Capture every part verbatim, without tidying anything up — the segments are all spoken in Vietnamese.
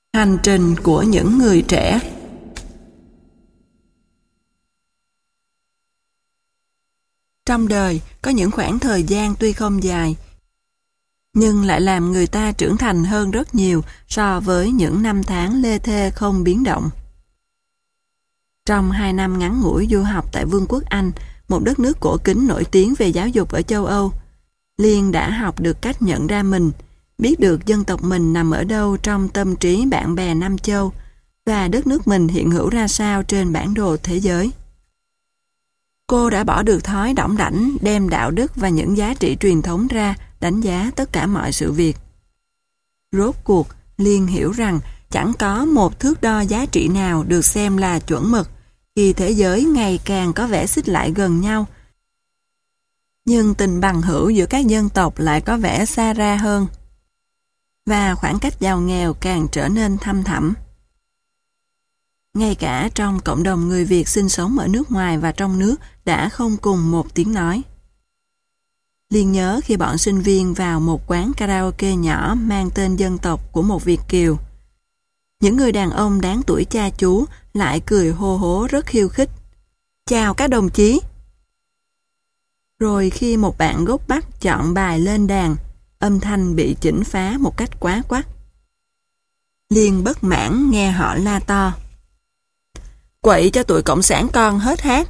Hành trình của những người trẻ. Trong đời, có những khoảng thời gian tuy không dài, nhưng lại làm người ta trưởng thành hơn rất nhiều so với những năm tháng lê thê không biến động. Trong hai năm ngắn ngủi du học tại Vương quốc Anh, một đất nước cổ kính nổi tiếng về giáo dục ở châu Âu, Liên đã học được cách nhận ra mình, biết được dân tộc mình nằm ở đâu trong tâm trí bạn bè Nam Châu và đất nước mình hiện hữu ra sao trên bản đồ thế giới. Cô đã bỏ được thói đỏng đảnh đem đạo đức và những giá trị truyền thống ra đánh giá tất cả mọi sự việc. Rốt cuộc, Liên hiểu rằng chẳng có một thước đo giá trị nào được xem là chuẩn mực khi thế giới ngày càng có vẻ xích lại gần nhau. Nhưng tình bằng hữu giữa các dân tộc lại có vẻ xa ra hơn, và khoảng cách giàu nghèo càng trở nên thăm thẳm. Ngay cả trong cộng đồng người Việt sinh sống ở nước ngoài và trong nước đã không cùng một tiếng nói. Liên nhớ khi bọn sinh viên vào một quán karaoke nhỏ mang tên dân tộc của một Việt kiều. Những người đàn ông đáng tuổi cha chú lại cười hô hố rất khiêu khích. Chào các đồng chí! Rồi khi một bạn gốc Bắc chọn bài lên đàn, âm thanh bị chỉnh phá một cách quá quắt. Liên bất mãn nghe họ la to. Quậy cho tụi cộng sản con hết hát.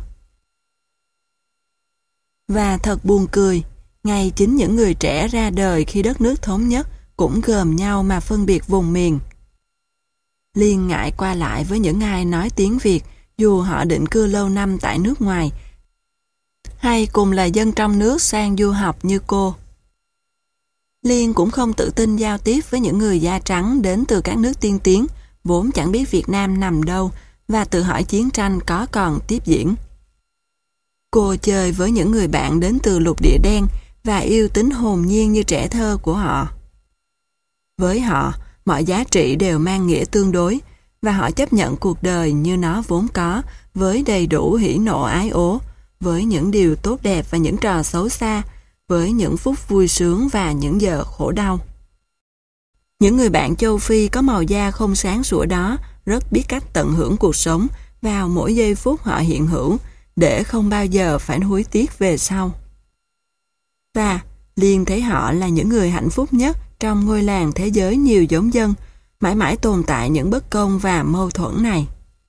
Và thật buồn cười, ngay chính những người trẻ ra đời khi đất nước thống nhất cũng gồm nhau mà phân biệt vùng miền. Liên ngại qua lại với những ai nói tiếng Việt dù họ định cư lâu năm tại nước ngoài, hay cùng là dân trong nước sang du học như cô. Liên cũng không tự tin giao tiếp với những người da trắng đến từ các nước tiên tiến, vốn chẳng biết Việt Nam nằm đâu, và tự hỏi chiến tranh có còn tiếp diễn. Cô chơi với những người bạn đến từ lục địa đen và yêu tính hồn nhiên như trẻ thơ của họ. Với họ, mọi giá trị đều mang nghĩa tương đối, và họ chấp nhận cuộc đời như nó vốn có, với đầy đủ hỉ nộ ái ố, với những điều tốt đẹp và những trò xấu xa, với những phút vui sướng và những giờ khổ đau. Những người bạn châu Phi có màu da không sáng sủa đó rất biết cách tận hưởng cuộc sống vào mỗi giây phút họ hiện hữu, để không bao giờ phải hối tiếc về sau. Và Liên thấy họ là những người hạnh phúc nhất trong ngôi làng thế giới nhiều giống dân, mãi mãi tồn tại những bất công và mâu thuẫn này.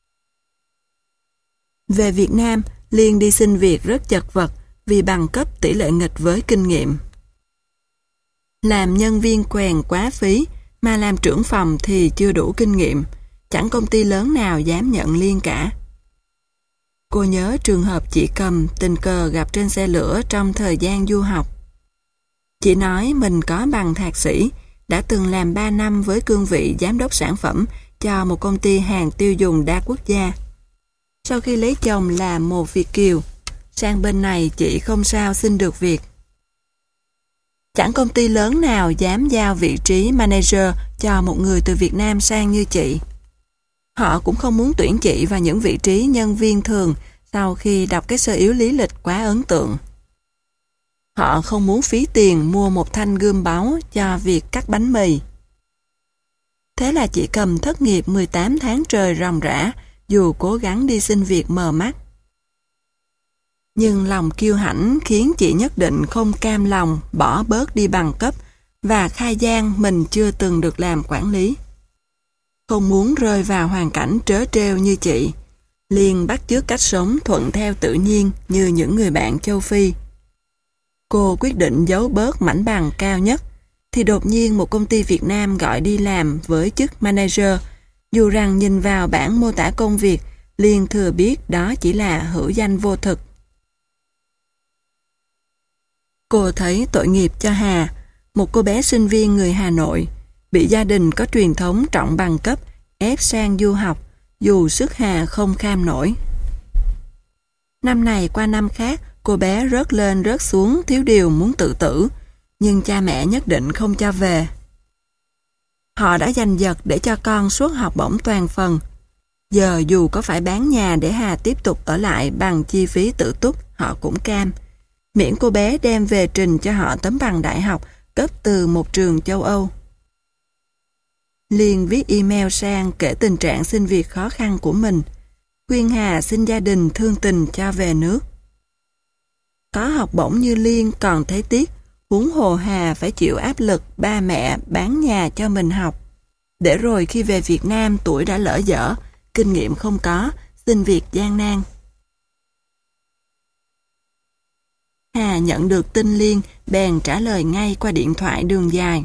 Về Việt Nam, Liên đi xin việc rất chật vật vì bằng cấp tỷ lệ nghịch với kinh nghiệm. Làm nhân viên quèn quá phí, mà làm trưởng phòng thì chưa đủ kinh nghiệm, chẳng công ty lớn nào dám nhận Liên cả. Cô nhớ trường hợp chị Cầm tình cờ gặp trên xe lửa trong thời gian du học. Chị nói mình có bằng thạc sĩ, đã từng làm ba năm với cương vị giám đốc sản phẩm cho một công ty hàng tiêu dùng đa quốc gia. Sau khi lấy chồng là một Việt kiều, sang bên này chị không sao xin được việc. Chẳng công ty lớn nào dám giao vị trí manager cho một người từ Việt Nam sang như chị. Họ cũng không muốn tuyển chị vào những vị trí nhân viên thường sau khi đọc cái sơ yếu lý lịch quá ấn tượng. Họ không muốn phí tiền mua một thanh gươm báu cho việc cắt bánh mì. Thế là chị Cầm thất nghiệp mười tám tháng trời ròng rã, dù cố gắng đi xin việc mờ mắt. Nhưng lòng kiêu hãnh khiến chị nhất định không cam lòng bỏ bớt đi bằng cấp và khai gian mình chưa từng được làm quản lý. Không muốn rơi vào hoàn cảnh trớ trêu như chị, Liên bắt chước cách sống thuận theo tự nhiên như những người bạn châu Phi. Cô quyết định giấu bớt mảnh bằng cao nhất, thì đột nhiên một công ty Việt Nam gọi đi làm với chức manager, dù rằng nhìn vào bảng mô tả công việc, Liên thừa biết đó chỉ là hữu danh vô thực. Cô thấy tội nghiệp cho Hà, một cô bé sinh viên người Hà Nội, bị gia đình có truyền thống trọng bằng cấp ép sang du học, dù sức Hà không kham nổi. Năm này qua năm khác, cô bé rớt lên rớt xuống thiếu điều muốn tự tử, nhưng cha mẹ nhất định không cho về. Họ đã giành giật để cho con suốt học bổng toàn phần. Giờ dù có phải bán nhà để Hà tiếp tục ở lại bằng chi phí tự túc, họ cũng cam. Miễn cô bé đem về trình cho họ tấm bằng đại học cấp từ một trường châu Âu. Liên viết email sang kể tình trạng xin việc khó khăn của mình, khuyên Hà xin gia đình thương tình cho về nước. Có học bổng như Liên còn thấy tiếc, huống hồ Hà phải chịu áp lực ba mẹ bán nhà cho mình học. Để rồi khi về Việt Nam tuổi đã lỡ dở, kinh nghiệm không có, xin việc gian nan. Hà nhận được tin Liên, bèn trả lời ngay qua điện thoại đường dài.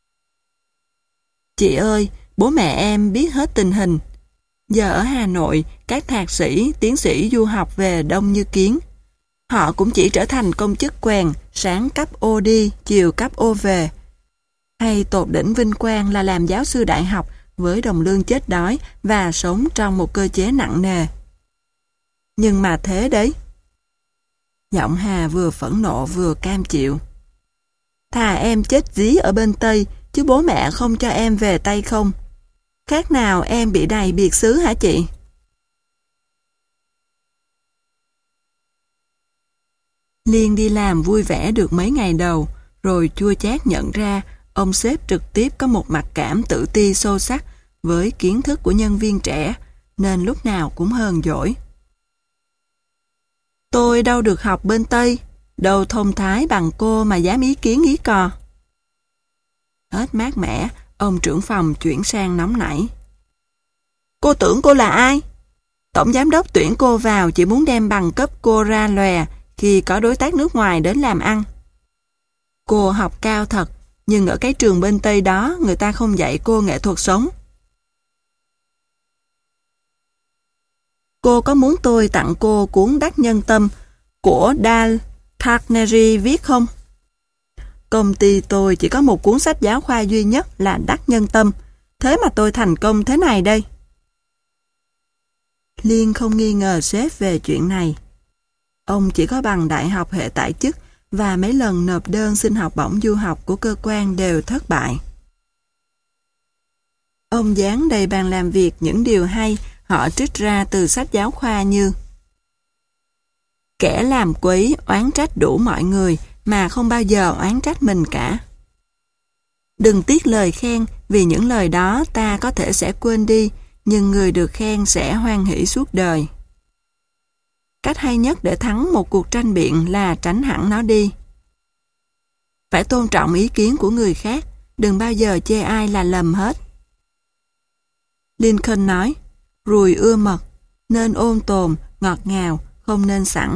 Chị ơi, bố mẹ em biết hết tình hình. Giờ ở Hà Nội, các thạc sĩ, tiến sĩ du học về đông như kiến. Họ cũng chỉ trở thành công chức quèn, sáng cấp ô đi, chiều cấp ô về. Hay tột đỉnh vinh quang là làm giáo sư đại học với đồng lương chết đói và sống trong một cơ chế nặng nề. Nhưng mà thế đấy. Giọng Hà vừa phẫn nộ vừa cam chịu. Thà em chết dí ở bên Tây, chứ bố mẹ không cho em về Tây không. Khác nào em bị đầy biệt xứ hả chị? Liên đi làm vui vẻ được mấy ngày đầu, rồi chua chát nhận ra ông sếp trực tiếp có một mặc cảm tự ti sâu sắc với kiến thức của nhân viên trẻ, nên lúc nào cũng hờn dỗi. Tôi đâu được học bên Tây, đâu thông thái bằng cô mà dám ý kiến ý cò. Hết mát mẻ, ông trưởng phòng chuyển sang nóng nảy. Cô tưởng cô là ai? Tổng giám đốc tuyển cô vào chỉ muốn đem bằng cấp cô ra lòe khi có đối tác nước ngoài đến làm ăn. Cô học cao thật, nhưng ở cái trường bên Tây đó người ta không dạy cô nghệ thuật sống. Cô có muốn tôi tặng cô cuốn Đắc Nhân Tâm của Dale Carnegie viết không? Công ty tôi chỉ có một cuốn sách giáo khoa duy nhất là Đắc Nhân Tâm, thế mà tôi thành công thế này đây. Liên không nghi ngờ sếp về chuyện này. Ông chỉ có bằng đại học hệ tại chức và mấy lần nộp đơn xin học bổng du học của cơ quan đều thất bại. Ông dán đầy bàn làm việc những điều hay họ trích ra từ sách giáo khoa như: kẻ làm quấy oán trách đủ mọi người mà không bao giờ oán trách mình cả. Đừng tiếc lời khen, vì những lời đó ta có thể sẽ quên đi, nhưng người được khen sẽ hoan hỷ suốt đời. Cách hay nhất để thắng một cuộc tranh biện là tránh hẳn nó đi. Phải tôn trọng ý kiến của người khác, đừng bao giờ chê ai là lầm hết. Lincoln nói, ruồi ưa mật, nên ôn tồn, ngọt ngào, không nên sẵn.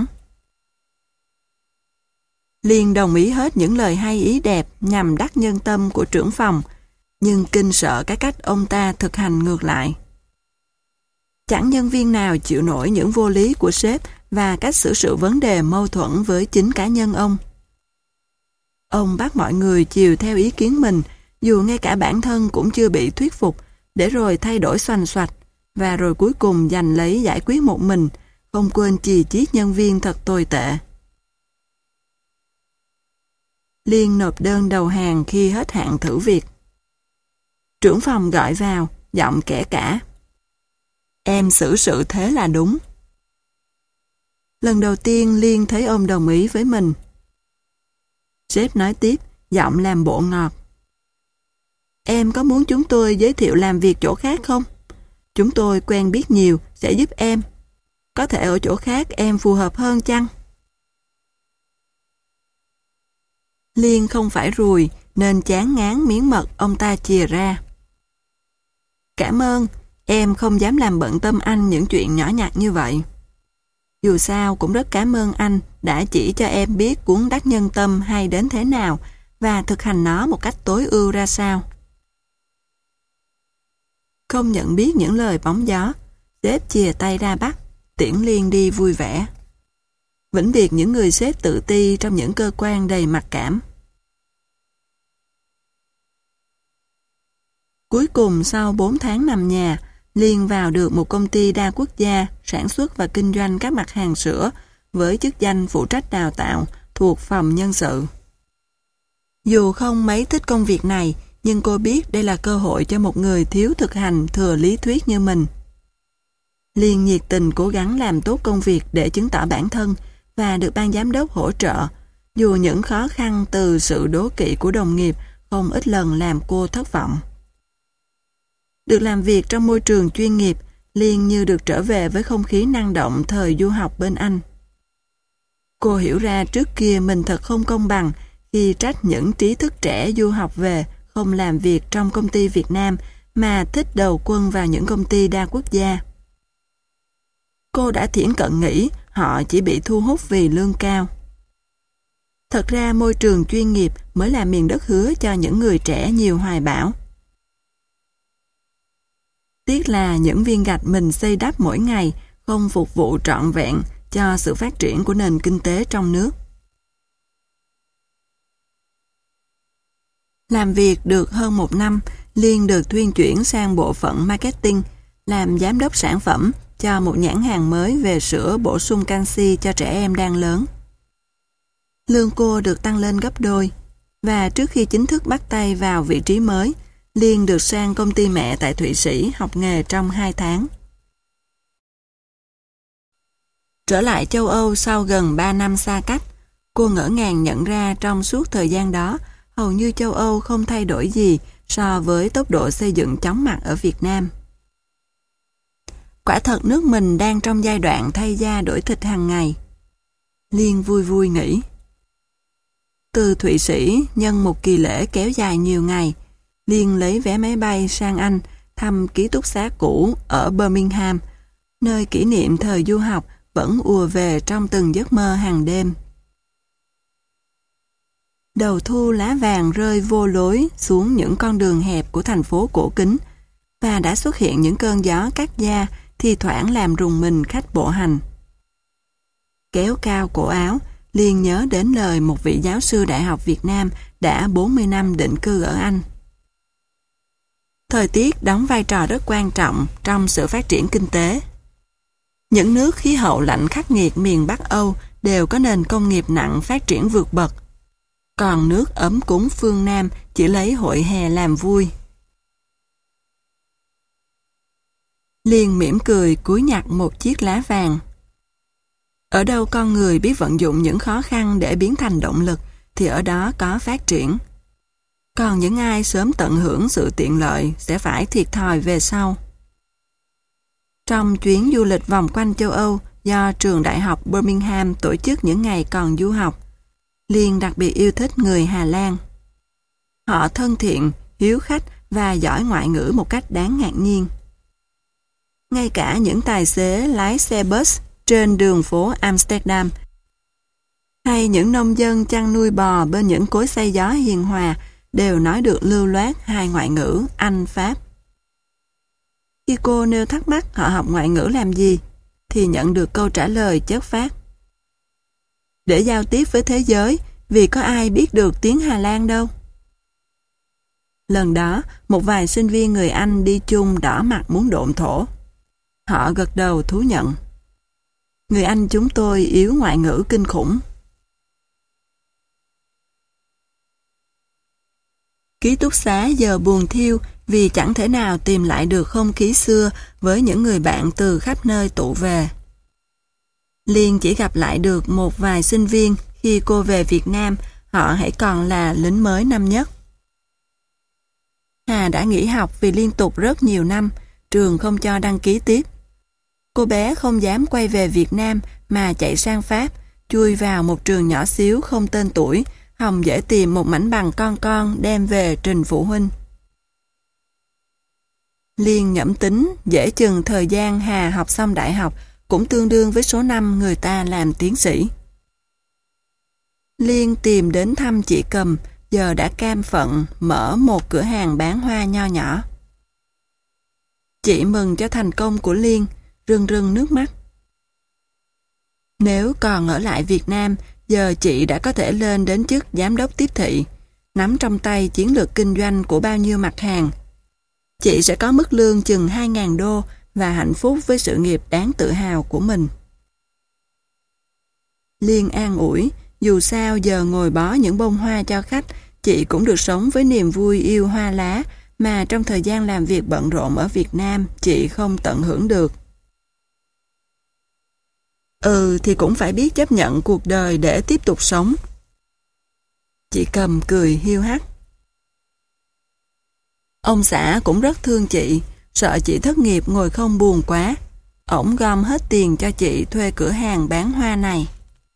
Liên đồng ý hết những lời hay ý đẹp nhằm đắc nhân tâm của trưởng phòng, nhưng kinh sợ cái cách ông ta thực hành ngược lại. Chẳng nhân viên nào chịu nổi những vô lý của sếp và cách xử sự vấn đề mâu thuẫn với chính cá nhân ông. Ông bắt mọi người chiều theo ý kiến mình, dù ngay cả bản thân cũng chưa bị thuyết phục, để rồi thay đổi xoành xoạch, và rồi cuối cùng giành lấy giải quyết một mình, không quên chì chiết nhân viên thật tồi tệ. Liên nộp đơn đầu hàng khi hết hạn thử việc. Trưởng phòng gọi vào, giọng kẻ cả. Em xử sự thế là đúng. Lần đầu tiên Liên thấy ông đồng ý với mình. Sếp nói tiếp, giọng làm bộ ngọt. Em có muốn chúng tôi giới thiệu làm việc chỗ khác không? Chúng tôi quen biết nhiều, sẽ giúp em. Có thể ở chỗ khác em phù hợp hơn chăng? Liên không phải ruồi, nên chán ngán miếng mật ông ta chìa ra. Cảm ơn, em không dám làm bận tâm anh những chuyện nhỏ nhặt như vậy. Dù sao cũng rất cảm ơn anh đã chỉ cho em biết cuốn Đắc Nhân Tâm hay đến thế nào và thực hành nó một cách tối ưu ra sao. Không nhận biết những lời bóng gió, sếp chìa tay ra bắt, tiễn Liên đi vui vẻ. Vĩnh biệt những người sếp tự ti trong những cơ quan đầy mặc cảm. Cuối cùng sau bốn tháng nằm nhà, Liên vào được một công ty đa quốc gia sản xuất và kinh doanh các mặt hàng sữa với chức danh phụ trách đào tạo thuộc phòng nhân sự. Dù không mấy thích công việc này, nhưng cô biết đây là cơ hội cho một người thiếu thực hành thừa lý thuyết như mình. Liên nhiệt tình cố gắng làm tốt công việc để chứng tỏ bản thân và được ban giám đốc hỗ trợ, dù những khó khăn từ sự đố kỵ của đồng nghiệp không ít lần làm cô thất vọng. Được làm việc trong môi trường chuyên nghiệp, Liên như được trở về với không khí năng động thời du học bên Anh. Cô hiểu ra trước kia mình thật không công bằng khi trách những trí thức trẻ du học về không làm việc trong công ty Việt Nam mà thích đầu quân vào những công ty đa quốc gia. Cô đã thiển cận nghĩ họ chỉ bị thu hút vì lương cao. Thật ra môi trường chuyên nghiệp mới là miền đất hứa cho những người trẻ nhiều hoài bão. Tiếc là những viên gạch mình xây đắp mỗi ngày không phục vụ trọn vẹn cho sự phát triển của nền kinh tế trong nước. Làm việc được hơn một năm, Liên được thuyên chuyển sang bộ phận marketing, làm giám đốc sản phẩm cho một nhãn hàng mới về sữa bổ sung canxi cho trẻ em đang lớn. Lương cô được tăng lên gấp đôi, và trước khi chính thức bắt tay vào vị trí mới, Liên được sang công ty mẹ tại Thụy Sĩ học nghề trong hai tháng. Trở lại châu Âu sau gần ba năm xa cách, cô ngỡ ngàng nhận ra trong suốt thời gian đó, hầu như châu Âu không thay đổi gì so với tốc độ xây dựng chóng mặt ở Việt Nam. Quả thật nước mình đang trong giai đoạn thay da đổi thịt hàng ngày. Liên vui vui nghĩ. Từ Thụy Sĩ nhân một kỳ lễ kéo dài nhiều ngày, Liên lấy vé máy bay sang Anh thăm ký túc xá cũ ở Birmingham, nơi kỷ niệm thời du học vẫn ùa về trong từng giấc mơ hàng đêm. Đầu thu lá vàng rơi vô lối xuống những con đường hẹp của thành phố cổ kính, và đã xuất hiện những cơn gió cắt da thi thoảng làm rùng mình khách bộ hành. Kéo cao cổ áo, Liên nhớ đến lời một vị giáo sư Đại học Việt Nam đã bốn mươi năm định cư ở Anh. Thời tiết đóng vai trò rất quan trọng trong sự phát triển kinh tế. Những nước khí hậu lạnh khắc nghiệt miền Bắc Âu đều có nền công nghiệp nặng phát triển vượt bậc. Còn nước ấm cúng phương Nam chỉ lấy hội hè làm vui. Liên mỉm cười cúi nhặt một chiếc lá vàng. Ở đâu con người biết vận dụng những khó khăn để biến thành động lực thì ở đó có phát triển. Còn những ai sớm tận hưởng sự tiện lợi sẽ phải thiệt thòi về sau. Trong chuyến du lịch vòng quanh châu Âu do trường đại học Birmingham tổ chức những ngày còn du học, Liên đặc biệt yêu thích người Hà Lan. Họ thân thiện, hiếu khách và giỏi ngoại ngữ một cách đáng ngạc nhiên. Ngay cả những tài xế lái xe bus trên đường phố Amsterdam hay những nông dân chăn nuôi bò bên những cối xay gió hiền hòa đều nói được lưu loát hai ngoại ngữ Anh, Pháp. Khi cô nêu thắc mắc họ học ngoại ngữ làm gì, thì nhận được câu trả lời chất phác. Để giao tiếp với thế giới, vì có ai biết được tiếng Hà Lan đâu. Lần đó, một vài sinh viên người Anh đi chung đỏ mặt muốn độn thổ. Họ gật đầu thú nhận. Người Anh chúng tôi yếu ngoại ngữ kinh khủng. Ký túc xá giờ buồn thiêu vì chẳng thể nào tìm lại được không khí xưa với những người bạn từ khắp nơi tụ về. Liên chỉ gặp lại được một vài sinh viên khi cô về Việt Nam, họ hãy còn là lính mới năm nhất. Hà đã nghỉ học vì liên tục rất nhiều năm, trường không cho đăng ký tiếp. Cô bé không dám quay về Việt Nam mà chạy sang Pháp, chui vào một trường nhỏ xíu không tên tuổi, hòng dễ tìm một mảnh bằng con con đem về trình phụ huynh. Liên nhẩm tính dễ chừng thời gian Hà học xong đại học cũng tương đương với số năm người ta làm tiến sĩ. Liên tìm đến thăm chị Cầm, giờ đã cam phận mở một cửa hàng bán hoa nho nhỏ. Chị mừng cho thành công của Liên, rưng rưng nước mắt. Nếu còn ở lại Việt Nam, giờ chị đã có thể lên đến chức giám đốc tiếp thị, nắm trong tay chiến lược kinh doanh của bao nhiêu mặt hàng. Chị sẽ có mức lương chừng hai nghìn đô và hạnh phúc với sự nghiệp đáng tự hào của mình. Liên an ủi, dù sao giờ ngồi bó những bông hoa cho khách, chị cũng được sống với niềm vui yêu hoa lá mà trong thời gian làm việc bận rộn ở Việt Nam chị không tận hưởng được. Ừ thì cũng phải biết chấp nhận cuộc đời để tiếp tục sống. Chị Cầm cười hiu hắt. Ông xã cũng rất thương chị, Sợ chị thất nghiệp ngồi không buồn quá, ổng gom hết tiền cho chị thuê cửa hàng bán hoa này.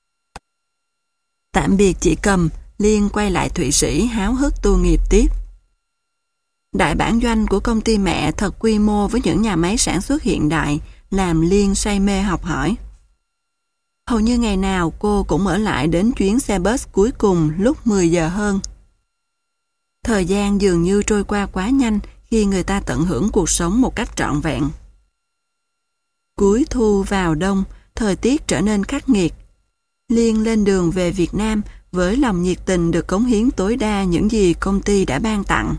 Tạm biệt chị Cầm, Liên quay lại Thụy Sĩ háo hức tu nghiệp tiếp. Đại bản doanh của công ty mẹ thật quy mô với những nhà máy sản xuất hiện đại, làm Liên say mê học hỏi. Hầu như ngày nào cô cũng ở lại đến chuyến xe bus cuối cùng lúc mười giờ hơn. Thời gian dường như trôi qua quá nhanh khi người ta tận hưởng cuộc sống một cách trọn vẹn. Cuối thu vào đông, thời tiết trở nên khắc nghiệt. Liên lên đường về Việt Nam với lòng nhiệt tình được cống hiến tối đa những gì công ty đã ban tặng.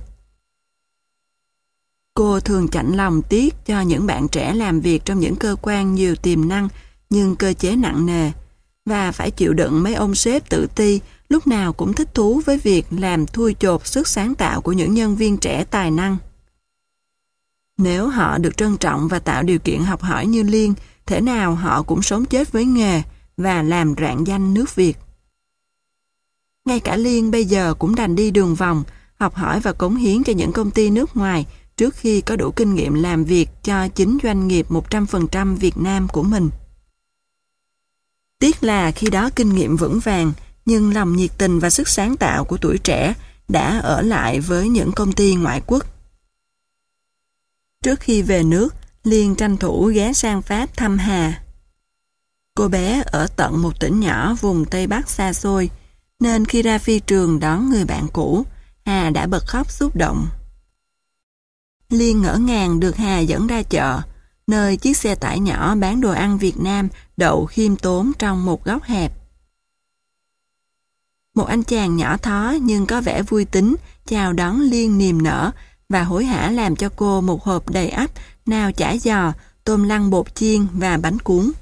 Cô thường chạnh lòng tiếc cho những bạn trẻ làm việc trong những cơ quan nhiều tiềm năng nhưng cơ chế nặng nề, và phải chịu đựng mấy ông sếp tự ti lúc nào cũng thích thú với việc làm thui chột sức sáng tạo của những nhân viên trẻ tài năng. Nếu họ được trân trọng và tạo điều kiện học hỏi như Liên, thể nào họ cũng sống chết với nghề và làm rạng danh nước Việt. Ngay cả Liên bây giờ cũng đành đi đường vòng, học hỏi và cống hiến cho những công ty nước ngoài trước khi có đủ kinh nghiệm làm việc cho chính doanh nghiệp một trăm phần trăm Việt Nam của mình. Tiếc là khi đó kinh nghiệm vững vàng, nhưng lòng nhiệt tình và sức sáng tạo của tuổi trẻ đã ở lại với những công ty ngoại quốc. Trước khi về nước, Liên tranh thủ ghé sang Pháp thăm Hà. Cô bé ở tận một tỉnh nhỏ vùng Tây Bắc xa xôi, nên khi ra phi trường đón người bạn cũ, Hà đã bật khóc xúc động. Liên ngỡ ngàng được Hà dẫn ra chợ, nơi chiếc xe tải nhỏ bán đồ ăn Việt Nam đậu khiêm tốn trong một góc hẹp. Một anh chàng nhỏ thó nhưng có vẻ vui tính chào đón Liên niềm nở và hối hả làm cho cô một hộp đầy ắp nào chả giò, tôm lăn bột chiên và bánh cuốn.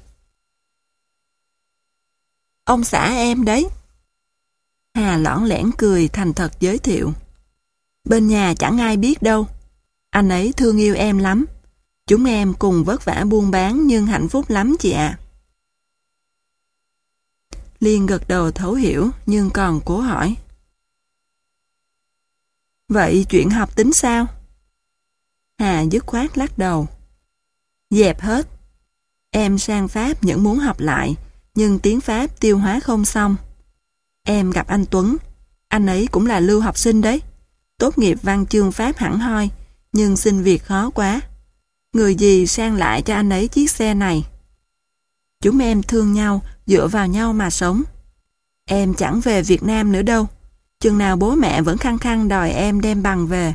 Ông xã em đấy. Hà lõng lẻn cười thành thật giới thiệu. Bên nhà chẳng ai biết đâu. Anh ấy thương yêu em lắm. Chúng em cùng vất vả buôn bán nhưng hạnh phúc lắm chị ạ. Liên gật đầu thấu hiểu nhưng còn cố hỏi. Vậy chuyện học tính sao? Hà dứt khoát lắc đầu. Dẹp hết. Em sang Pháp những muốn học lại, nhưng tiếng Pháp tiêu hóa không xong. Em gặp anh Tuấn, anh ấy cũng là lưu học sinh đấy. Tốt nghiệp văn chương Pháp hẳn hoi, nhưng xin việc khó quá. Người gì sang lại cho anh ấy chiếc xe này. Chúng em thương nhau, dựa vào nhau mà sống. Em chẳng về Việt Nam nữa đâu. Chừng nào bố mẹ vẫn khăng khăng đòi em đem bằng về.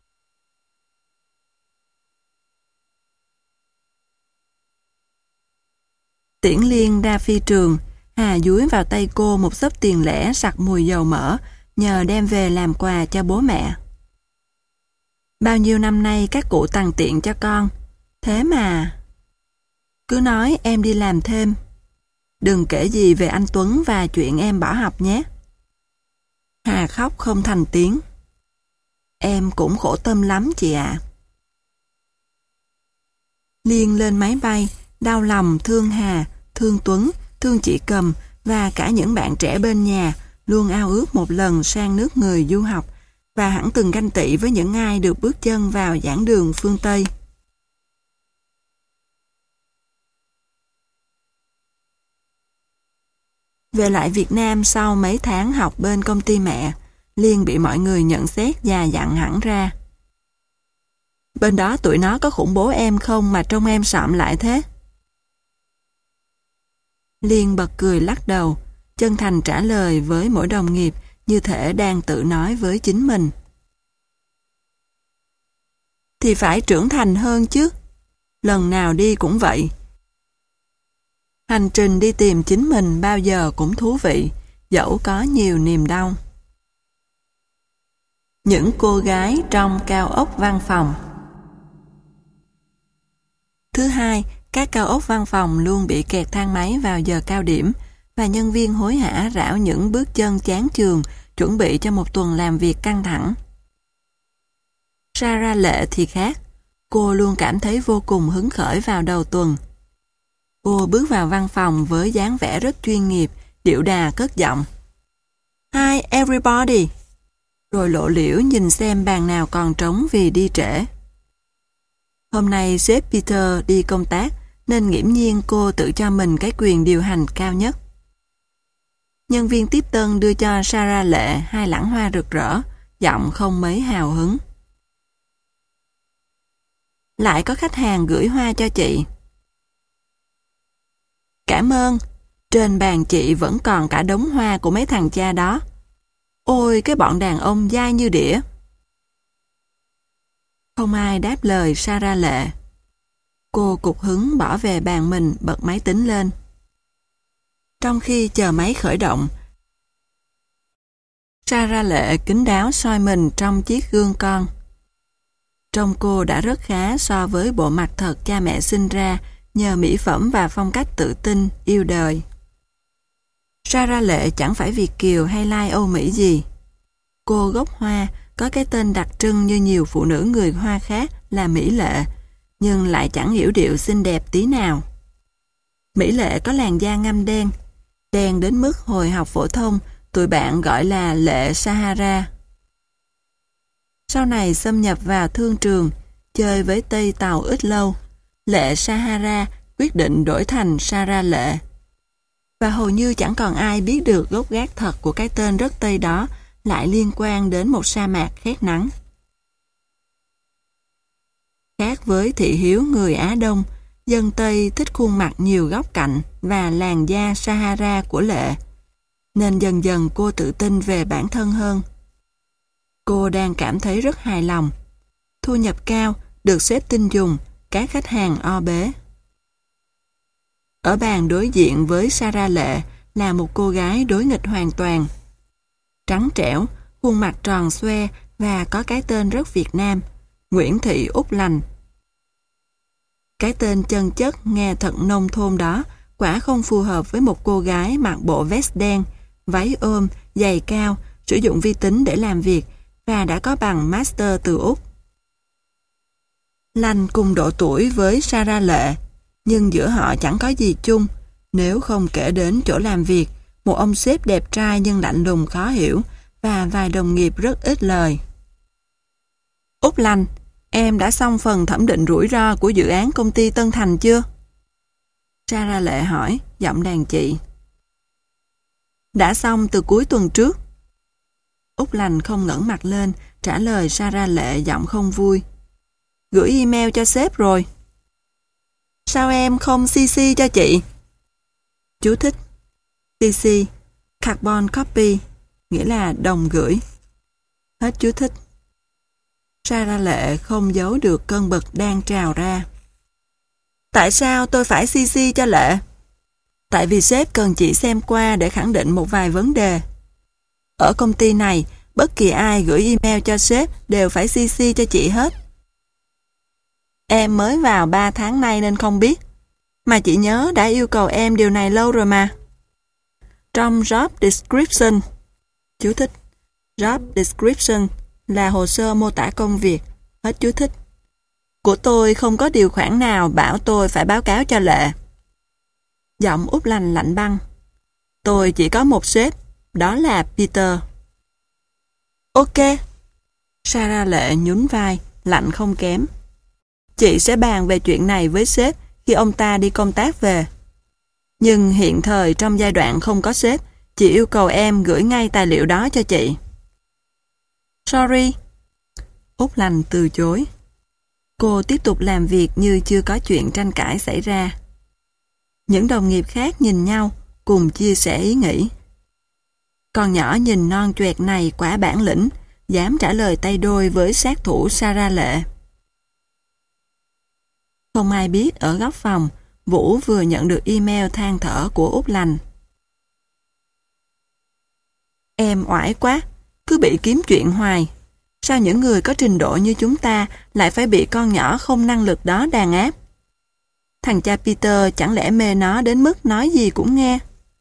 Tiễn Liên ra phi trường, Hà dúi vào tay cô một xấp tiền lẻ sặc mùi dầu mỡ, nhờ đem về làm quà cho bố mẹ. Bao nhiêu năm nay các cụ tằn tiện cho con, thế mà... Cứ nói em đi làm thêm. Đừng kể gì về anh Tuấn và chuyện em bỏ học nhé. Hà khóc không thành tiếng. Em cũng khổ tâm lắm chị ạ. Liên lên máy bay, đau lòng thương Hà, thương Tuấn, thương chị Cầm và cả những bạn trẻ bên nhà, luôn ao ước một lần sang nước người du học và hẳn từng ganh tị với những ai được bước chân vào giảng đường phương Tây. Về lại Việt Nam sau mấy tháng học bên công ty mẹ, Liên bị mọi người nhận xét già dặn hẳn ra. Bên đó tụi nó có khủng bố em không mà trông em sạm lại thế? Liên bật cười lắc đầu, chân thành trả lời với mỗi đồng nghiệp như thể đang tự nói với chính mình. Thì phải trưởng thành hơn chứ. Lần nào đi cũng vậy. Hành trình đi tìm chính mình bao giờ cũng thú vị, dẫu có nhiều niềm đau. Những cô gái trong cao ốc văn phòng. Thứ hai, các cao ốc văn phòng luôn bị kẹt thang máy vào giờ cao điểm và nhân viên hối hả rảo những bước chân chán chường chuẩn bị cho một tuần làm việc căng thẳng. Sarah Lệ thì khác, cô luôn cảm thấy vô cùng hứng khởi vào đầu tuần. Cô bước vào văn phòng với dáng vẻ rất chuyên nghiệp, điệu đà cất giọng. Hi everybody! Rồi lộ liễu nhìn xem bàn nào còn trống vì đi trễ. Hôm nay sếp Peter đi công tác, nên nghiễm nhiên cô tự cho mình cái quyền điều hành cao nhất. Nhân viên tiếp tân đưa cho Sarah Lệ hai lẵng hoa rực rỡ, giọng không mấy hào hứng. Lại có khách hàng gửi hoa cho chị. Cảm ơn, trên bàn chị vẫn còn cả đống hoa của mấy thằng cha đó. Ôi, cái bọn đàn ông dai như đĩa. Không ai đáp lời Sarah Lệ. Cô cục hứng bỏ về bàn mình, bật máy tính lên. Trong khi chờ máy khởi động, Sarah Lệ kín đáo soi mình trong chiếc gương con. Trông cô đã rất khá so với bộ mặt thật cha mẹ sinh ra nhờ mỹ phẩm và phong cách tự tin, yêu đời. Sarah Lệ chẳng phải Việt kiều hay lai Âu Mỹ gì. Cô gốc Hoa, có cái tên đặc trưng như nhiều phụ nữ người Hoa khác là Mỹ Lệ, nhưng lại chẳng hiểu điệu xinh đẹp tí nào. Mỹ Lệ có làn da ngăm đen, đen đến mức hồi học phổ thông tụi bạn gọi là Lệ Sahara. Sau này xâm nhập vào thương trường, chơi với Tây Tàu ít lâu, Lệ Sahara quyết định đổi thành Sarah Lệ. Và hầu như chẳng còn ai biết được gốc gác thật của cái tên rất Tây đó lại liên quan đến một sa mạc khét nắng. Khác với thị hiếu người Á Đông, dân Tây thích khuôn mặt nhiều góc cạnh và làn da Sahara của Lệ, nên dần dần cô tự tin về bản thân hơn. Cô đang cảm thấy rất hài lòng. Thu nhập cao, được sếp tin dùng, các khách hàng o bế. Ở bàn đối diện với Sarah Lệ là một cô gái đối nghịch hoàn toàn. Trắng trẻo, khuôn mặt tròn xoe và có cái tên rất Việt Nam, Nguyễn Thị Út Lành. Cái tên chân chất nghe thật nông thôn đó quả không phù hợp với một cô gái mặc bộ vest đen, váy ôm, giày cao, sử dụng vi tính để làm việc và đã có bằng master từ Úc. Lành cùng độ tuổi với Sarah Lệ, nhưng giữa họ chẳng có gì chung, nếu không kể đến chỗ làm việc, một ông sếp đẹp trai nhưng lạnh lùng khó hiểu và vài đồng nghiệp rất ít lời. Út Lành, em đã xong phần thẩm định rủi ro của dự án công ty Tân Thành chưa? Sarah Lệ hỏi, giọng đàn chị. Đã xong từ cuối tuần trước. Út Lành không ngẩng mặt lên, trả lời Sarah Lệ giọng không vui. Gửi email cho sếp rồi. Sao em không xê xê cho chị? Chú thích. xê xê, carbon copy, nghĩa là đồng gửi. Hết chú thích. Sarah Lệ không giấu được cơn bực đang trào ra. Tại sao tôi phải xê xê cho Lệ? Tại vì sếp cần chị xem qua để khẳng định một vài vấn đề. Ở công ty này, bất kỳ ai gửi email cho sếp đều phải xê xê cho chị hết. Em mới vào ba tháng nay nên không biết. Mà chị nhớ đã yêu cầu em điều này lâu rồi mà. Trong job description, chú thích, job description là hồ sơ mô tả công việc, hết chú thích, của tôi không có điều khoản nào bảo tôi phải báo cáo cho Lệ. Giọng Út Lành lạnh băng. Tôi chỉ có một sếp, đó là Peter. Ok. Sarah Lệ nhún vai, lạnh không kém. Chị sẽ bàn về chuyện này với sếp khi ông ta đi công tác về. Nhưng hiện thời trong giai đoạn không có sếp, chị yêu cầu em gửi ngay tài liệu đó cho chị. Sorry. Út Lành từ chối. Cô tiếp tục làm việc như chưa có chuyện tranh cãi xảy ra. Những đồng nghiệp khác nhìn nhau, cùng chia sẻ ý nghĩ. Con nhỏ nhìn non choẹt này quả bản lĩnh, dám trả lời tay đôi với sát thủ Sarah Lệ. Không ai biết ở góc phòng, Vũ vừa nhận được email than thở của Út Lành. Em oải quá, cứ bị kiếm chuyện hoài. Sao những người có trình độ như chúng ta lại phải bị con nhỏ không năng lực đó đàn áp? Thằng cha Peter chẳng lẽ mê nó đến mức nói gì cũng nghe?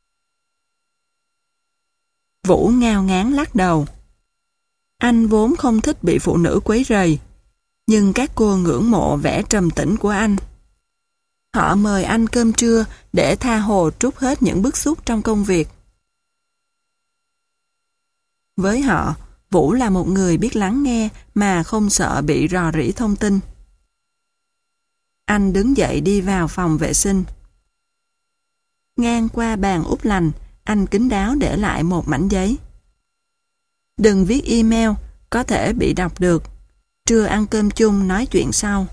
Vũ ngao ngán lắc đầu. Anh vốn không thích bị phụ nữ quấy rầy, nhưng các cô ngưỡng mộ vẻ trầm tĩnh của anh. Họ mời anh cơm trưa để tha hồ trút hết những bức xúc trong công việc. Với họ, Vũ là một người biết lắng nghe mà không sợ bị rò rỉ thông tin. Anh đứng dậy đi vào phòng vệ sinh. Ngang qua bàn úp lành, anh kín đáo để lại một mảnh giấy. Đừng viết email, có thể bị đọc được. Trưa ăn cơm chung nói chuyện sau.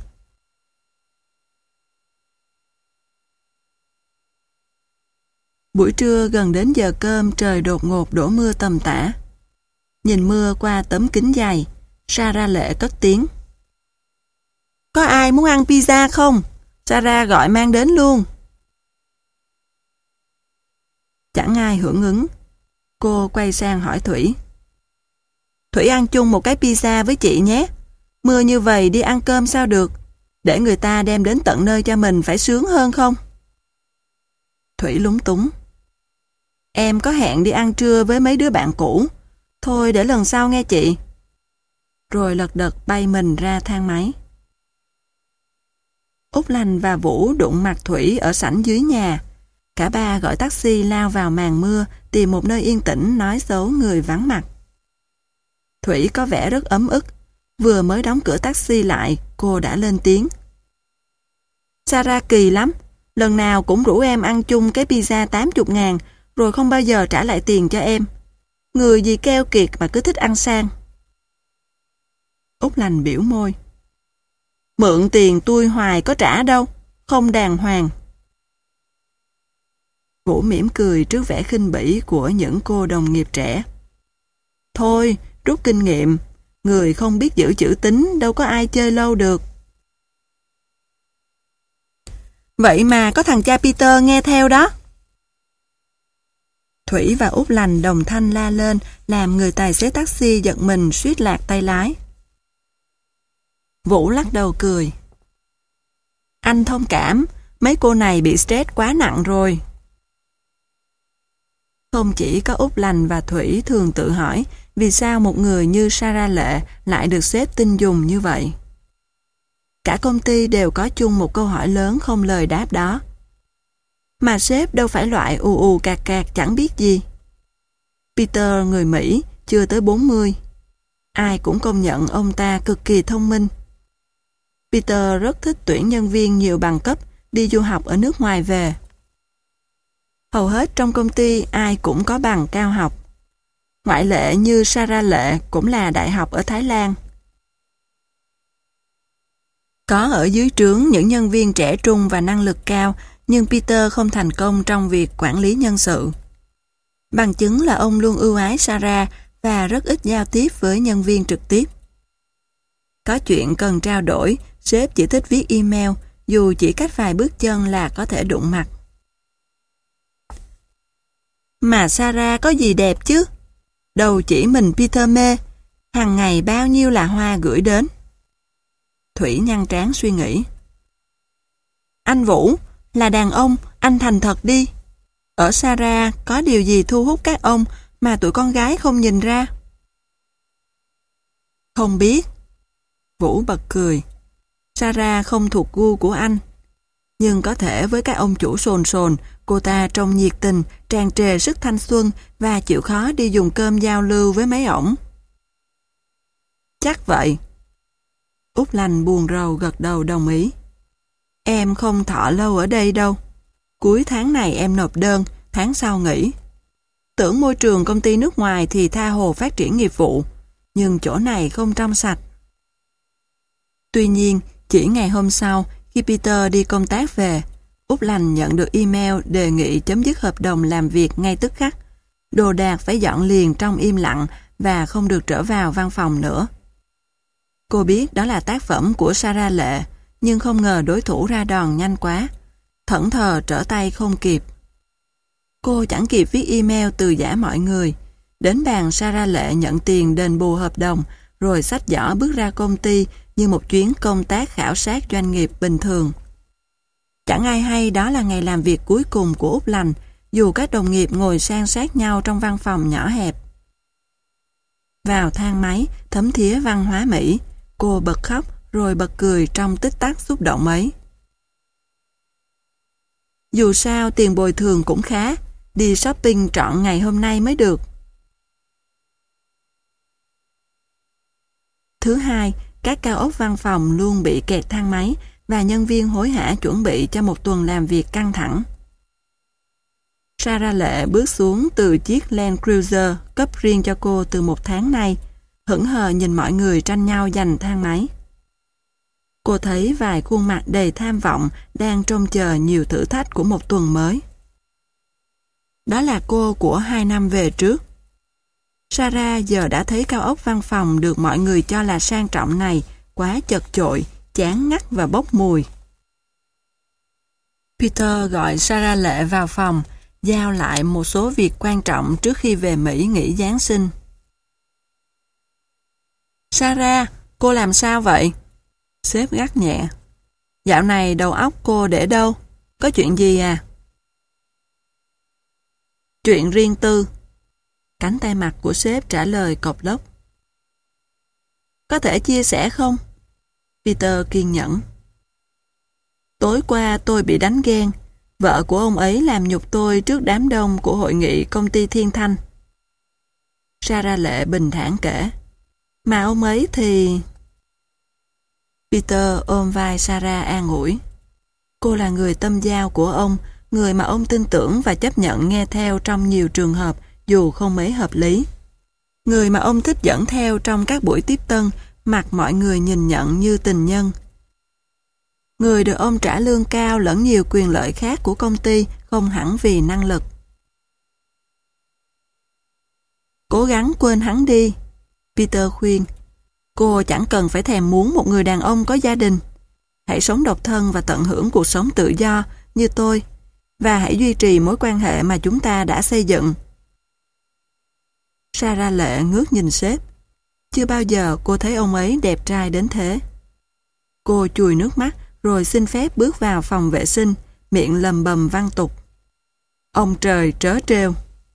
Buổi trưa gần đến giờ cơm, trời đột ngột đổ mưa tầm tã. Nhìn mưa qua tấm kính dày, Sarah Lệ cất tiếng. Có ai muốn ăn pizza không? Sarah gọi mang đến luôn. Chẳng ai hưởng ứng. Cô quay sang hỏi Thủy. Thủy ăn chung một cái pizza với chị nhé. Mưa như vậy đi ăn cơm sao được? Để người ta đem đến tận nơi cho mình phải sướng hơn không? Thủy lúng túng. Em có hẹn đi ăn trưa với mấy đứa bạn cũ. Thôi để lần sau nghe chị. Rồi lật đật bay mình ra thang máy. Út Lành và Vũ đụng mặt Thủy ở sảnh dưới nhà. Cả ba gọi taxi lao vào màn mưa, tìm một nơi yên tĩnh nói xấu người vắng mặt. Thủy có vẻ rất ấm ức. Vừa mới đóng cửa taxi lại, cô đã lên tiếng. Sarah kỳ lắm. Lần nào cũng rủ em ăn chung cái pizza tám mươi ngàn, rồi không bao giờ trả lại tiền cho em. Người gì keo kiệt mà cứ thích ăn sang. Út Lành biểu môi. Mượn tiền tôi hoài có trả đâu, không đàng hoàng. Vũ mỉm cười trước vẻ khinh bỉ của những cô đồng nghiệp trẻ. Thôi, rút kinh nghiệm, người không biết giữ chữ tín đâu có ai chơi lâu được. Vậy mà có thằng cha Peter nghe theo đó. Thủy và Út Lành đồng thanh la lên, làm người tài xế taxi giật mình suýt lạc tay lái. Vũ lắc đầu cười. Anh thông cảm, mấy cô này bị stress quá nặng rồi. Không chỉ có Út Lành và Thủy thường tự hỏi vì sao một người như Sarah Lệ lại được sếp tin dùng như vậy. Cả công ty đều có chung một câu hỏi lớn không lời đáp đó. Mà sếp đâu phải loại ù ù cạc cạc chẳng biết gì. Peter người Mỹ, chưa tới bốn mươi. Ai cũng công nhận ông ta cực kỳ thông minh. Peter rất thích tuyển nhân viên nhiều bằng cấp đi du học ở nước ngoài về. Hầu hết trong công ty ai cũng có bằng cao học. Ngoại lệ như Sarah Lệ cũng là đại học ở Thái Lan. Có ở dưới trướng những nhân viên trẻ trung và năng lực cao, nhưng Peter không thành công trong việc quản lý nhân sự. Bằng chứng là ông luôn ưu ái Sarah và rất ít giao tiếp với nhân viên trực tiếp. Có chuyện cần trao đổi, sếp chỉ thích viết email, dù chỉ cách vài bước chân là có thể đụng mặt. Mà Sarah có gì đẹp chứ? Đầu chỉ mình Peter mê, hàng ngày bao nhiêu là hoa gửi đến. Thủy nhăn trán suy nghĩ. Anh Vũ, là đàn ông, anh thành thật đi. Ở Sarah có điều gì thu hút các ông mà tụi con gái không nhìn ra? Không biết. Vũ bật cười. Sarah không thuộc gu của anh. Nhưng có thể với các ông chủ sồn sồn, cô ta trông nhiệt tình, tràn trề sức thanh xuân và chịu khó đi dùng cơm giao lưu với mấy ổng. Chắc vậy. Út Lành buồn rầu gật đầu đồng ý. Em không thọ lâu ở đây đâu. Cuối tháng này em nộp đơn, tháng sau nghỉ. Tưởng môi trường công ty nước ngoài thì tha hồ phát triển nghiệp vụ, nhưng chỗ này không trong sạch. Tuy nhiên, chỉ ngày hôm sau, khi Peter đi công tác về, Út Lành nhận được email đề nghị chấm dứt hợp đồng làm việc ngay tức khắc. Đồ đạc phải dọn liền trong im lặng và không được trở vào văn phòng nữa. Cô biết đó là tác phẩm của Sarah Lệ, nhưng không ngờ đối thủ ra đòn nhanh quá. Thẫn thờ trở tay không kịp. Cô chẳng kịp viết email từ giã mọi người. Đến bàn Sarah Lệ nhận tiền đền bù hợp đồng, rồi xách giỏ bước ra công ty như một chuyến công tác khảo sát doanh nghiệp bình thường. Chẳng ai hay đó là ngày làm việc cuối cùng của Út Lành, dù các đồng nghiệp ngồi san sát nhau trong văn phòng nhỏ hẹp. Vào thang máy, thấm thía văn hóa Mỹ, cô bật khóc rồi bật cười trong tích tắc xúc động ấy. Dù sao tiền bồi thường cũng khá, đi shopping trọn ngày hôm nay mới được. Thứ hai, các cao ốc văn phòng luôn bị kẹt thang máy và nhân viên hối hả chuẩn bị cho một tuần làm việc căng thẳng. Sarah Lệ bước xuống từ chiếc Land Cruiser cấp riêng cho cô từ một tháng nay, hững hờ nhìn mọi người tranh nhau giành thang máy. Cô thấy vài khuôn mặt đầy tham vọng đang trông chờ nhiều thử thách của một tuần mới. Đó là cô của hai năm về trước. Sarah giờ đã thấy cao ốc văn phòng được mọi người cho là sang trọng này quá chật chội, chán ngắt và bốc mùi. Peter gọi Sarah Lệ vào phòng, giao lại một số việc quan trọng trước khi về Mỹ nghỉ Giáng sinh. Sarah, cô làm sao vậy? Sếp gắt nhẹ. Dạo này đầu óc cô để đâu? Có chuyện gì à? Chuyện riêng tư. Cánh tay mặt của sếp trả lời cộc lốc. Có thể chia sẻ không? Peter kiên nhẫn. Tối qua tôi bị đánh ghen. Vợ của ông ấy làm nhục tôi trước đám đông của hội nghị công ty Thiên Thanh. Sarah Lệ bình thản kể. Mà ông ấy thì... Peter ôm vai Sarah an ủi. Cô là người tâm giao của ông, người mà ông tin tưởng và chấp nhận nghe theo trong nhiều trường hợp dù không mấy hợp lý. Người mà ông thích dẫn theo trong các buổi tiếp tân, mặc mọi người nhìn nhận như tình nhân. Người được ông trả lương cao lẫn nhiều quyền lợi khác của công ty, không hẳn vì năng lực. Cố gắng quên hắn đi, Peter khuyên. Cô chẳng cần phải thèm muốn một người đàn ông có gia đình. Hãy sống độc thân và tận hưởng cuộc sống tự do như tôi, và hãy duy trì mối quan hệ mà chúng ta đã xây dựng. Sarah Lệ ngước nhìn sếp. Chưa bao giờ cô thấy ông ấy đẹp trai đến thế. Cô chùi nước mắt rồi xin phép bước vào phòng vệ sinh, miệng lầm bầm văng tục. Ông trời trớ trêu.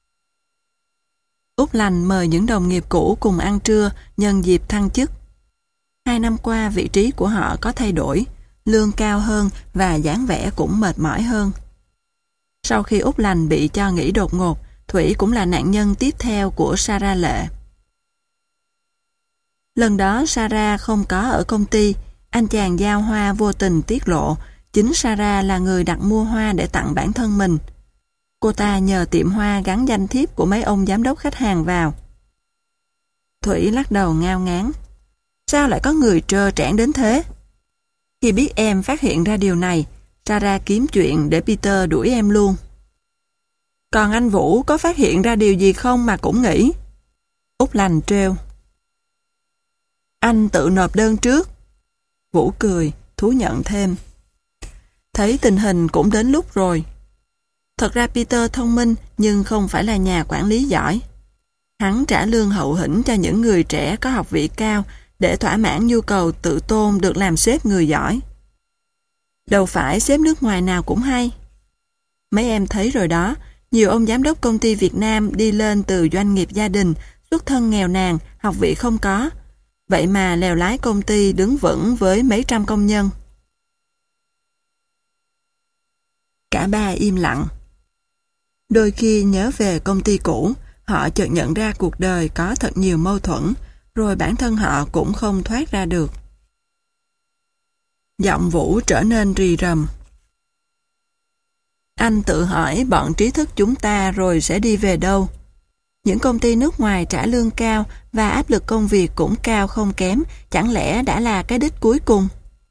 Úc Lành mời những đồng nghiệp cũ cùng ăn trưa nhân dịp thăng chức. Hai năm qua vị trí của họ có thay đổi, lương cao hơn và dáng vẻ cũng mệt mỏi hơn. Sau khi Úc Lành bị cho nghỉ đột ngột, Thủy cũng là nạn nhân tiếp theo của Sarah Lệ. Lần đó Sarah không có ở công ty, anh chàng giao hoa vô tình tiết lộ chính Sarah là người đặt mua hoa để tặng bản thân mình. Cô ta nhờ tiệm hoa gắn danh thiếp của mấy ông giám đốc khách hàng vào. Thủy lắc đầu ngao ngán. Sao lại có người trơ trẽn đến thế? Khi biết em phát hiện ra điều này, Sarah kiếm chuyện để Peter đuổi em luôn. Còn anh Vũ có phát hiện ra điều gì không mà cũng nghĩ? Úc Lành trêu. Anh tự nộp đơn trước. Vũ cười, thú nhận thêm. Thấy tình hình cũng đến lúc rồi. Thật ra Peter thông minh nhưng không phải là nhà quản lý giỏi. Hắn trả lương hậu hĩnh cho những người trẻ có học vị cao để thỏa mãn nhu cầu tự tôn được làm sếp người giỏi. Đâu phải sếp nước ngoài nào cũng hay. Mấy em thấy rồi đó, nhiều ông giám đốc công ty Việt Nam đi lên từ doanh nghiệp gia đình, xuất thân nghèo nàn, học vị không có. Vậy mà lèo lái công ty đứng vững với mấy trăm công nhân. Cả ba im lặng. Đôi khi nhớ về công ty cũ, họ chợt nhận ra cuộc đời có thật nhiều mâu thuẫn, rồi bản thân họ cũng không thoát ra được. Giọng Vũ trở nên rì rầm. Anh tự hỏi bọn trí thức chúng ta rồi sẽ đi về đâu? Những công ty nước ngoài trả lương cao và áp lực công việc cũng cao không kém, chẳng lẽ đã là cái đích cuối cùng?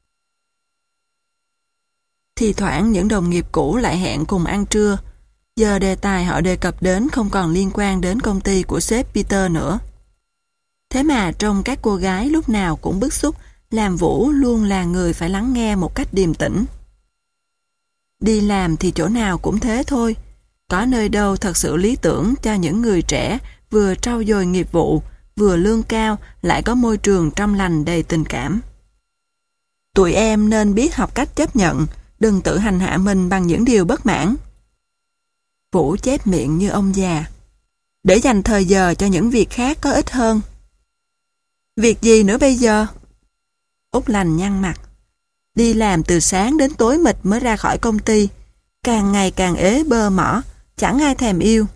Thì thoảng những đồng nghiệp cũ lại hẹn cùng ăn trưa. Giờ đề tài họ đề cập đến không còn liên quan đến công ty của sếp Peter nữa. Thế mà trong các cô gái lúc nào cũng bức xúc, làm Vũ luôn là người phải lắng nghe một cách điềm tĩnh. Đi làm thì chỗ nào cũng thế thôi. Có nơi đâu thật sự lý tưởng cho những người trẻ vừa trau dồi nghiệp vụ, vừa lương cao, lại có môi trường trong lành đầy tình cảm. Tụi em nên biết học cách chấp nhận, đừng tự hành hạ mình bằng những điều bất mãn. Vũ chép miệng như ông già. Để dành thời giờ cho những việc khác có ích hơn. Việc gì nữa bây giờ? Úc Lành nhăn mặt. Đi làm từ sáng đến tối mịt mới ra khỏi công ty. Càng ngày càng ế bơ mỏ, chẳng ai thèm yêu.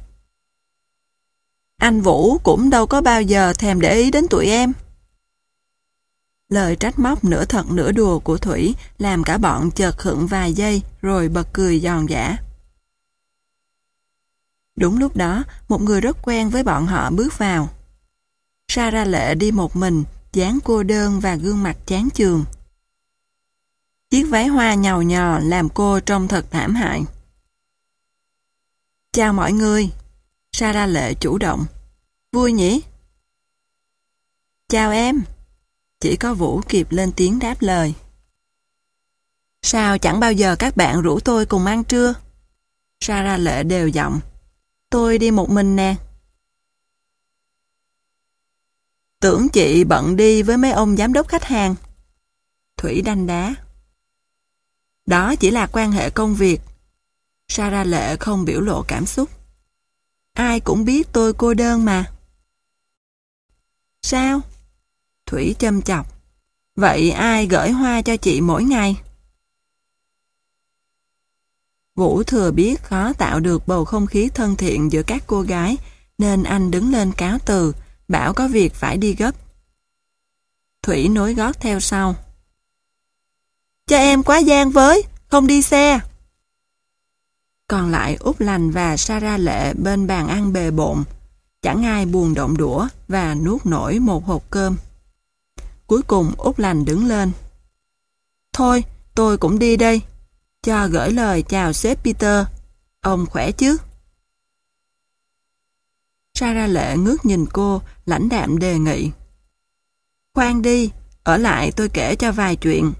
Anh Vũ cũng đâu có bao giờ thèm để ý đến tụi em. Lời trách móc nửa thật nửa đùa của Thủy làm cả bọn chợt khựng vài giây rồi bật cười giòn giã. Đúng lúc đó, một người rất quen với bọn họ bước vào. Sarah Lệ đi một mình, dáng cô đơn và gương mặt chán chường. Chiếc váy hoa nhàu nhò làm cô trông thật thảm hại. Chào mọi người. Sarah Lệ chủ động. Vui nhỉ? Chào em. Chỉ có Vũ kịp lên tiếng đáp lời. Sao chẳng bao giờ các bạn rủ tôi cùng ăn trưa? Sarah Lệ đều giọng. Tôi đi một mình nè. Tưởng chị bận đi với mấy ông giám đốc khách hàng. Thủy đanh đá. Đó chỉ là quan hệ công việc. Sarah Lệ không biểu lộ cảm xúc. Ai cũng biết tôi cô đơn mà. Sao? Thủy châm chọc. Vậy ai gửi hoa cho chị mỗi ngày? Vũ thừa biết khó tạo được bầu không khí thân thiện giữa các cô gái, nên anh đứng lên cáo từ, bảo có việc phải đi gấp. Thủy nối gót theo sau. Cho em quá gian với, không đi xe. Còn lại Út Lành và Sarah Lệ bên bàn ăn bề bộn. Chẳng ai buồn động đũa và nuốt nổi một hộp cơm. Cuối cùng Út Lành đứng lên. Thôi, tôi cũng đi đây. Cho gửi lời chào sếp Peter. Ông khỏe chứ? Sarah Lệ ngước nhìn cô, lãnh đạm đề nghị. Khoan đi, ở lại tôi kể cho vài chuyện.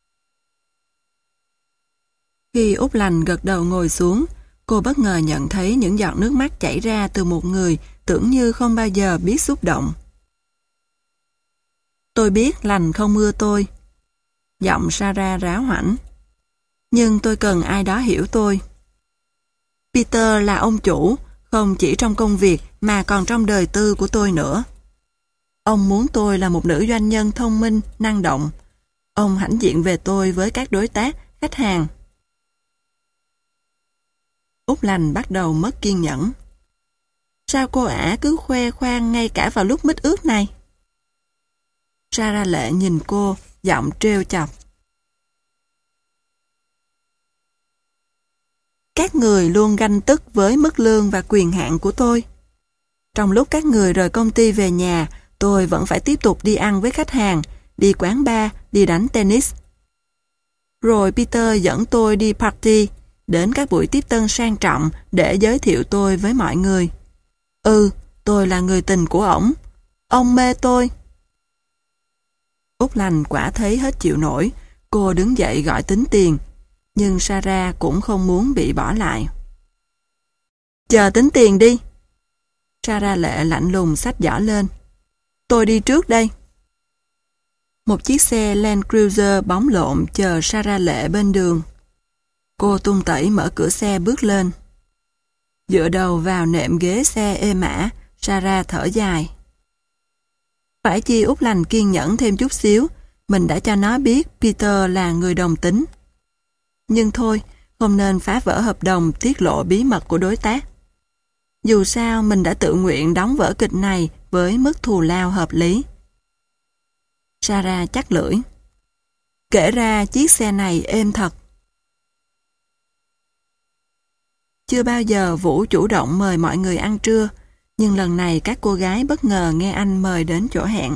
Khi Út Lành gật đầu ngồi xuống, cô bất ngờ nhận thấy những giọt nước mắt chảy ra từ một người tưởng như không bao giờ biết xúc động. Tôi biết Lành không ưa tôi. Giọng Sarah ráo hoảnh. Nhưng tôi cần ai đó hiểu tôi. Peter là ông chủ, không chỉ trong công việc mà còn trong đời tư của tôi nữa. Ông muốn tôi là một nữ doanh nhân thông minh, năng động. Ông hãnh diện về tôi với các đối tác, khách hàng. Út Lành bắt đầu mất kiên nhẫn. Sao cô ả cứ khoe khoang ngay cả vào lúc mít ướt này? Sarah Lệ nhìn cô, giọng trêu chọc. Các người luôn ganh tức với mức lương và quyền hạn của tôi. Trong lúc các người rời công ty về nhà, tôi vẫn phải tiếp tục đi ăn với khách hàng, đi quán bar, đi đánh tennis. Rồi Peter dẫn tôi đi party, đến các buổi tiếp tân sang trọng để giới thiệu tôi với mọi người. Ừ, tôi là người tình của ổng. Ông mê tôi. Út Lành quả thấy hết chịu nổi, cô đứng dậy gọi tính tiền. Nhưng Sarah cũng không muốn bị bỏ lại. Chờ tính tiền đi. Sarah Lệ lạnh lùng xách giỏ lên. Tôi đi trước đây. Một chiếc xe Land Cruiser bóng lộn chờ Sarah Lệ bên đường. Cô tung tẩy mở cửa xe bước lên. Dựa đầu vào nệm ghế xe êm ả, Sarah thở dài. Phải chi Út Lành kiên nhẫn thêm chút xíu, mình đã cho nó biết Peter là người đồng tính. Nhưng thôi, không nên phá vỡ hợp đồng tiết lộ bí mật của đối tác. Dù sao mình đã tự nguyện đóng vở kịch này với mức thù lao hợp lý. Sarah chắc lưỡi. Kể ra chiếc xe này êm thật. Chưa bao giờ Vũ chủ động mời mọi người ăn trưa, nhưng lần này các cô gái bất ngờ nghe anh mời đến chỗ hẹn.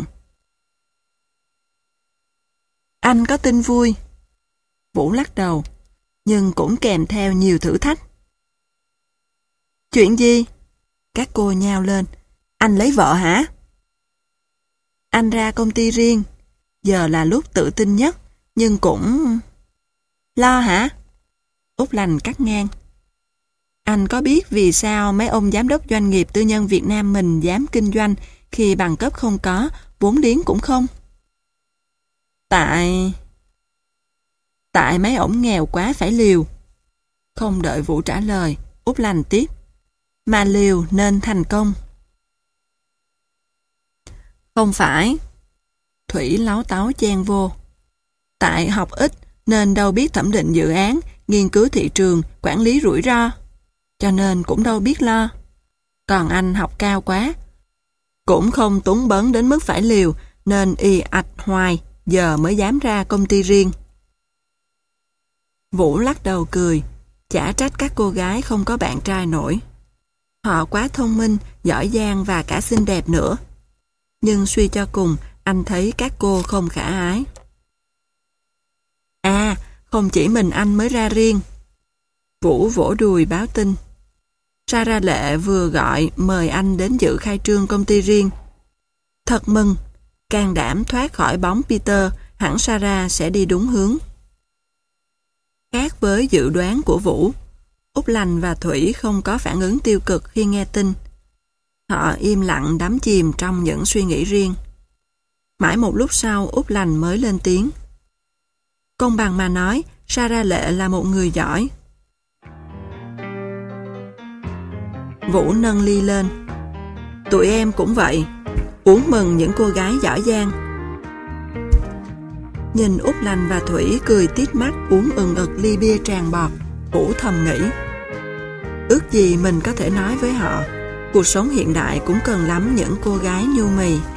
Anh có tin vui. Vũ lắc đầu, nhưng cũng kèm theo nhiều thử thách. Chuyện gì? Các cô nhao lên. Anh lấy vợ hả? Anh ra công ty riêng. Giờ là lúc tự tin nhất, nhưng cũng... Lo hả? Út Lành cắt ngang. Anh có biết vì sao mấy ông giám đốc doanh nghiệp tư nhân Việt Nam mình dám kinh doanh khi bằng cấp không có, vốn liếng cũng không? Tại... Tại mấy ổng nghèo quá phải liều. Không đợi Vũ trả lời, Út Lành tiếp. Mà liều nên thành công. Không phải. Thủy láo táo chen vô. Tại học ít nên đâu biết thẩm định dự án, nghiên cứu thị trường, quản lý rủi ro. Cho nên cũng đâu biết lo. Còn anh học cao quá. Cũng không túng bấn đến mức phải liều, nên y ạch hoài, giờ mới dám ra công ty riêng. Vũ lắc đầu cười, chả trách các cô gái không có bạn trai nổi. Họ quá thông minh, giỏi giang và cả xinh đẹp nữa. Nhưng suy cho cùng, anh thấy các cô không khả ái. À, không chỉ mình anh mới ra riêng. Vũ vỗ đùi báo tin. Sarah Lệ vừa gọi mời anh đến dự khai trương công ty riêng. Thật mừng, can đảm thoát khỏi bóng Peter, hẳn Sarah sẽ đi đúng hướng. Khác với dự đoán của Vũ, Úc Lành và Thủy không có phản ứng tiêu cực khi nghe tin. Họ im lặng đắm chìm trong những suy nghĩ riêng. Mãi một lúc sau Úc Lành mới lên tiếng. Công bằng mà nói, Sarah Lệ là một người giỏi. Vũ nâng ly lên. Tụi em cũng vậy, uống mừng những cô gái giỏi giang. Nhìn Úc Lành và Thủy cười tít mắt uống ừng ực ly bia tràn bọt, Vũ thầm nghĩ. Ước gì mình có thể nói với họ, cuộc sống hiện đại cũng cần lắm những cô gái nhu mì.